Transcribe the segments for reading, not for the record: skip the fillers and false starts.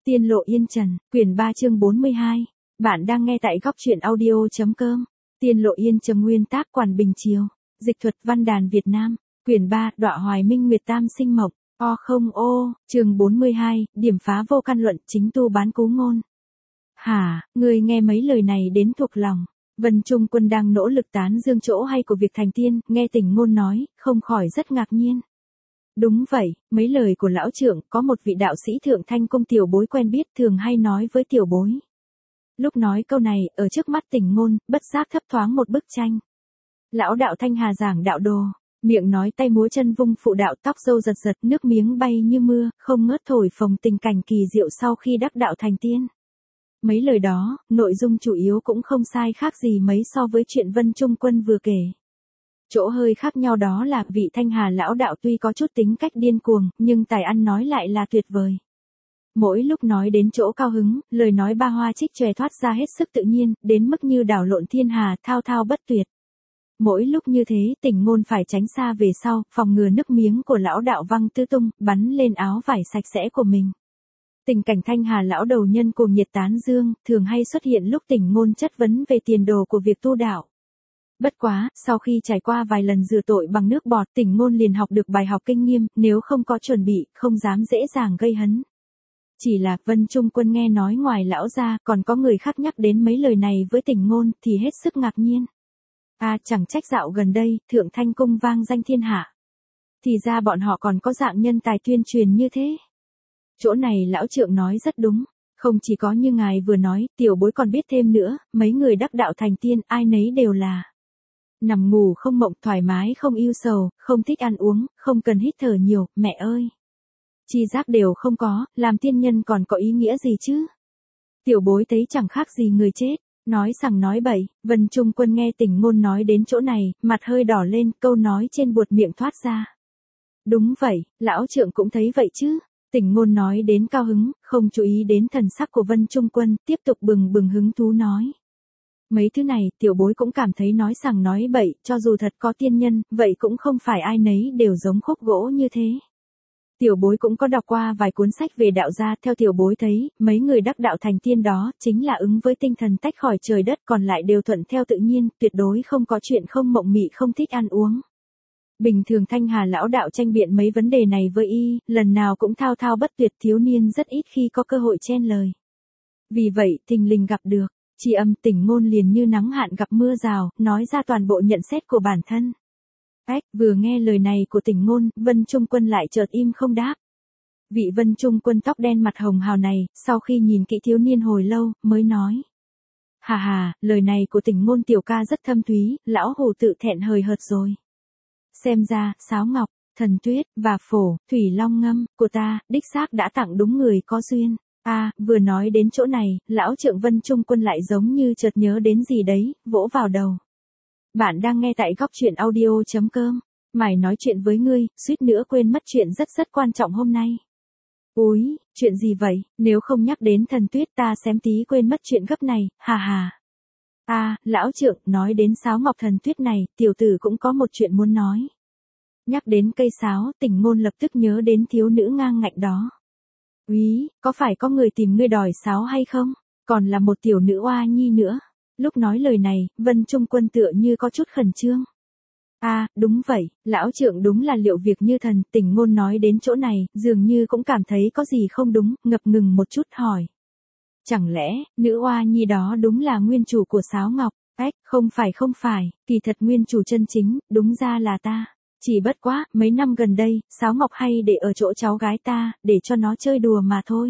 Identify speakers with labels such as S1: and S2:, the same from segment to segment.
S1: Tiên lộ yên trần, quyển 3 chương 42. Bạn đang nghe tại góc truyện audio.com. Tiên lộ yên trần, nguyên tác Quản Bình Chiều. Dịch thuật văn đàn Việt Nam. Quyển 3, Đọa Hoài Minh Nguyệt Tam Sinh Mộc. Chương 42, điểm phá vô căn luận, chính tu bán cú ngôn. Hả, ngươi nghe mấy lời này đến thuộc lòng. Vân Trung Quân đang nỗ lực tán dương chỗ hay của việc thành tiên, nghe Tình Ngôn nói, không khỏi rất ngạc nhiên. Đúng vậy, mấy lời của lão trưởng, có một vị đạo sĩ Thượng Thanh Cung tiểu bối quen biết thường hay nói với tiểu bối. Lúc nói câu này, ở trước mắt Tình Ngôn, bất giác thấp thoáng một bức tranh. Lão đạo Thanh Hà giảng đạo đồ, miệng nói tay múa chân vung phụ đạo, tóc râu giật giật, nước miếng bay như mưa, không ngớt thổi phồng tình cảnh kỳ diệu sau khi đắc đạo thành tiên. Mấy lời đó, nội dung chủ yếu cũng không sai khác gì mấy so với chuyện Vân Trung Quân vừa kể. Chỗ hơi khác nhau đó là vị Thanh Hà lão đạo tuy có chút tính cách điên cuồng, nhưng tài ăn nói lại là tuyệt vời. Mỗi lúc nói đến chỗ cao hứng, lời nói ba hoa trích chòe thoát ra hết sức tự nhiên, đến mức như đảo lộn thiên hà, thao thao bất tuyệt. Mỗi lúc như thế, Tình Ngôn phải tránh xa về sau, phòng ngừa nước miếng của lão đạo văng tứ tung, bắn lên áo vải sạch sẽ của mình. Tình cảnh Thanh Hà lão đầu nhân cuồng nhiệt tán dương, thường hay xuất hiện lúc Tình Ngôn chất vấn về tiền đồ của việc tu đạo. Bất quá, sau khi trải qua vài lần rửa tội bằng nước bọt, Tình Ngôn liền học được bài học kinh nghiêm, nếu không có chuẩn bị, không dám dễ dàng gây hấn. Chỉ là Vân Trung Quân nghe nói ngoài lão ra, còn có người khác nhắc đến mấy lời này với Tình Ngôn, thì hết sức ngạc nhiên. Chẳng trách dạo gần đây, Thượng Thanh Cung vang danh thiên hạ. Thì ra bọn họ còn có dạng nhân tài tuyên truyền như thế. Chỗ này lão trượng nói rất đúng. Không chỉ có như ngài vừa nói, tiểu bối còn biết thêm nữa, mấy người đắc đạo thành tiên, ai nấy đều là nằm ngủ không mộng, thoải mái không ưu sầu, không thích ăn uống, không cần hít thở nhiều, mẹ ơi. Chi giác đều không có, làm tiên nhân còn có ý nghĩa gì chứ? Tiểu bối thấy chẳng khác gì người chết, nói sằng nói bậy. Vân Trung Quân nghe Tình Ngôn nói đến chỗ này, mặt hơi đỏ lên, câu nói trên buột miệng thoát ra. Đúng vậy, lão trượng cũng thấy vậy chứ. Tình Ngôn nói đến cao hứng, không chú ý đến thần sắc của Vân Trung Quân, tiếp tục bừng bừng hứng thú nói. Mấy thứ này, tiểu bối cũng cảm thấy nói sằng nói bậy, cho dù thật có tiên nhân, vậy cũng không phải ai nấy đều giống khúc gỗ như thế. Tiểu bối cũng có đọc qua vài cuốn sách về đạo gia, theo tiểu bối thấy, mấy người đắc đạo thành tiên đó, chính là ứng với tinh thần tách khỏi trời đất, còn lại đều thuận theo tự nhiên, tuyệt đối không có chuyện không mộng mị, không thích ăn uống. Bình thường Thanh Hà lão đạo tranh biện mấy vấn đề này với y, lần nào cũng thao thao bất tuyệt, thiếu niên rất ít khi có cơ hội chen lời. Vì vậy, thình lình gặp được, tri âm Tình Ngôn liền như nắng hạn gặp mưa rào, nói ra toàn bộ nhận xét của bản thân. Vừa nghe lời này của Tình Ngôn, Vân Trung Quân lại chợt im không đáp. Vị Vân Trung Quân tóc đen mặt hồng hào này, sau khi nhìn kỹ thiếu niên hồi lâu, mới nói. Hà, lời này của Tình Ngôn tiểu ca rất thâm thúy, lão hồ tự thẹn hời hợt rồi. Xem ra, sáo ngọc, thần tuyết, và phổ, thủy long ngâm, của ta, đích xác đã tặng đúng người có duyên. Vừa nói đến chỗ này, lão trượng Vân Trung Quân lại giống như chợt nhớ đến gì đấy, vỗ vào đầu. Bạn đang nghe tại góc truyện audio.com. Mày nói chuyện với ngươi, suýt nữa quên mất chuyện rất quan trọng hôm nay. Úi, chuyện gì vậy, nếu không nhắc đến thần tuyết ta xém tí quên mất chuyện gấp này, hà. Lão trượng, nói đến sáo ngọc thần tuyết này, tiểu tử cũng có một chuyện muốn nói. Nhắc đến cây sáo, Tình Ngôn lập tức nhớ đến thiếu nữ ngang ngạnh đó. Úi, có phải có người tìm ngươi đòi sáo hay không? Còn là một tiểu nữ oa nhi nữa. Lúc nói lời này, Vân Trung Quân tựa như có chút khẩn trương. Đúng vậy, lão trượng đúng là liệu việc như thần. Tình Ngôn nói đến chỗ này, dường như cũng cảm thấy có gì không đúng, ngập ngừng một chút hỏi. Chẳng lẽ, nữ oa nhi đó đúng là nguyên chủ của sáo ngọc? Không phải, kỳ thật nguyên chủ chân chính, đúng ra là ta. Chỉ bất quá, mấy năm gần đây, sáo ngọc hay để ở chỗ cháu gái ta, để cho nó chơi đùa mà thôi.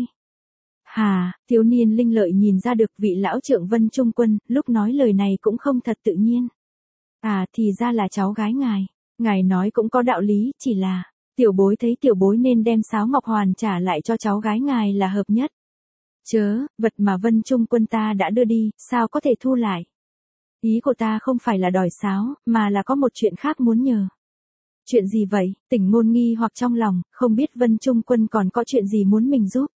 S1: Thiếu niên linh lợi nhìn ra được vị lão trượng Vân Trung Quân, lúc nói lời này cũng không thật tự nhiên. Thì ra là cháu gái ngài nói cũng có đạo lý, chỉ là, tiểu bối thấy tiểu bối nên đem sáo ngọc hoàn trả lại cho cháu gái ngài là hợp nhất. Chớ, vật mà Vân Trung Quân ta đã đưa đi, sao có thể thu lại? Ý của ta không phải là đòi sáo, mà là có một chuyện khác muốn nhờ. Chuyện gì vậy? Tình Ngôn nghi hoặc trong lòng, không biết Vân Trung Quân còn có chuyện gì muốn mình giúp.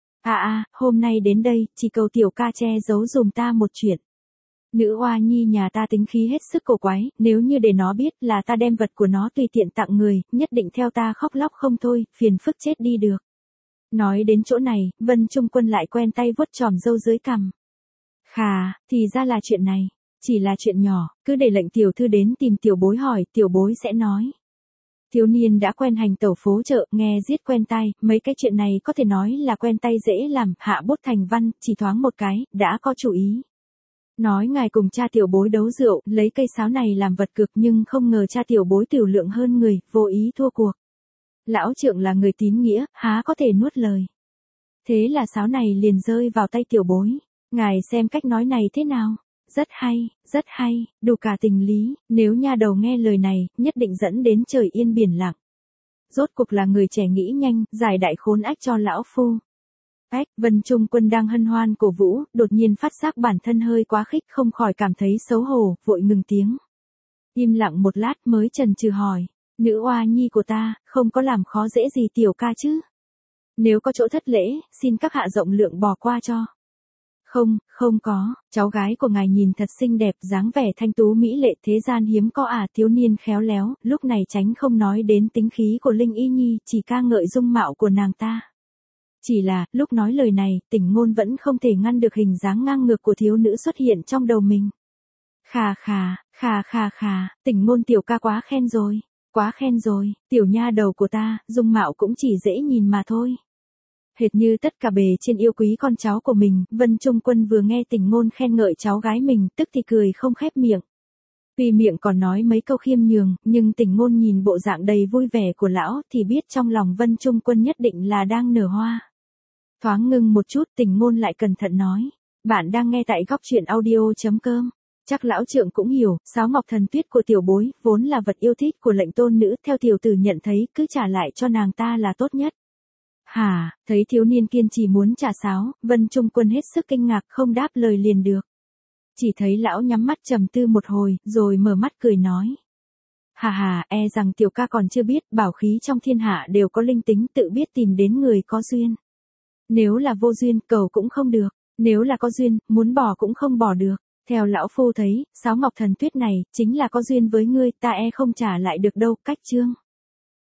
S1: Hôm nay đến đây, chỉ cầu tiểu ca che giấu dùm ta một chuyện. Nữ oa nhi nhà ta tính khí hết sức cổ quái, nếu như để nó biết là ta đem vật của nó tùy tiện tặng người, nhất định theo ta khóc lóc không thôi, phiền phức chết đi được. Nói đến chỗ này, Vân Trung Quân lại quen tay vuốt chòm râu dưới cằm. Khà, thì ra là chuyện này. Chỉ là chuyện nhỏ, cứ để lệnh tiểu thư đến tìm tiểu bối hỏi, tiểu bối sẽ nói. Thiếu niên đã quen hành tẩu phố chợ, nghe giết quen tay, mấy cái chuyện này có thể nói là quen tay dễ làm, hạ bút thành văn, chỉ thoáng một cái, đã có chủ ý. Nói ngài cùng cha tiểu bối đấu rượu, lấy cây sáo này làm vật cược nhưng không ngờ cha tiểu bối tiểu lượng hơn người, vô ý thua cuộc. Lão trượng là người tín nghĩa, há có thể nuốt lời. Thế là sáo này liền rơi vào tay tiểu bối. Ngài xem cách nói này thế nào? Rất hay, đủ cả tình lý, nếu nha đầu nghe lời này, nhất định dẫn đến trời yên biển lặng. Rốt cuộc là người trẻ nghĩ nhanh, giải đại khốn ách cho lão phu. Vân Trung Quân đang hân hoan cổ vũ, đột nhiên phát giác bản thân hơi quá khích, không khỏi cảm thấy xấu hổ, vội ngừng tiếng. Im lặng một lát mới chần chừ hỏi, nữ oa nhi của ta, không có làm khó dễ gì tiểu ca chứ? Nếu có chỗ thất lễ, xin các hạ rộng lượng bỏ qua cho. Không có, cháu gái của ngài nhìn thật xinh đẹp, dáng vẻ thanh tú mỹ lệ thế gian hiếm có thiếu niên khéo léo, lúc này tránh không nói đến tính khí của Linh Y Nhi, chỉ ca ngợi dung mạo của nàng ta. Chỉ là, lúc nói lời này, Tỉnh Ngôn vẫn không thể ngăn được hình dáng ngang ngược của thiếu nữ xuất hiện trong đầu mình. Khà, Tỉnh Ngôn tiểu ca quá khen rồi, tiểu nha đầu của ta, dung mạo cũng chỉ dễ nhìn mà thôi. Hệt như tất cả bề trên yêu quý con cháu của mình, Vân Trung Quân vừa nghe Tỉnh Ngôn khen ngợi cháu gái mình, tức thì cười không khép miệng. Tuy miệng còn nói mấy câu khiêm nhường, nhưng Tỉnh Ngôn nhìn bộ dạng đầy vui vẻ của lão, thì biết trong lòng Vân Trung Quân nhất định là đang nở hoa. Thoáng ngưng một chút, Tỉnh Ngôn lại cẩn thận nói, bạn đang nghe tại góc truyện audio.com. Chắc lão trượng cũng hiểu, sáo ngọc thần tuyết của tiểu bối, vốn là vật yêu thích của lệnh tôn nữ, theo tiểu tử nhận thấy, cứ trả lại cho nàng ta là tốt nhất. Hả, thấy thiếu niên kiên trì muốn trả sáo, Vân Trung Quân hết sức kinh ngạc không đáp lời liền được. Chỉ thấy lão nhắm mắt trầm tư một hồi, rồi mở mắt cười nói. E rằng tiểu ca còn chưa biết, bảo khí trong thiên hạ đều có linh tính, tự biết tìm đến người có duyên. Nếu là vô duyên, cầu cũng không được, nếu là có duyên, muốn bỏ cũng không bỏ được. Theo lão phu thấy, sáo ngọc thần tuyết này, chính là có duyên với ngươi, ta không trả lại được đâu, cách chương.